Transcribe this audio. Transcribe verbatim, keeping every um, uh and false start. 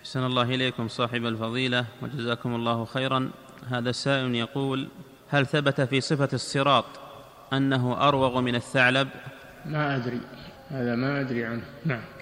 أحسن الله إليكم صاحب الفضيلة وجزاكم الله خيرا. هذا السائل يقول: هل ثبت في صفة الصراط أنه أروغ من الثعلب؟ ما أدري، هذا ما أدري عنه. نعم.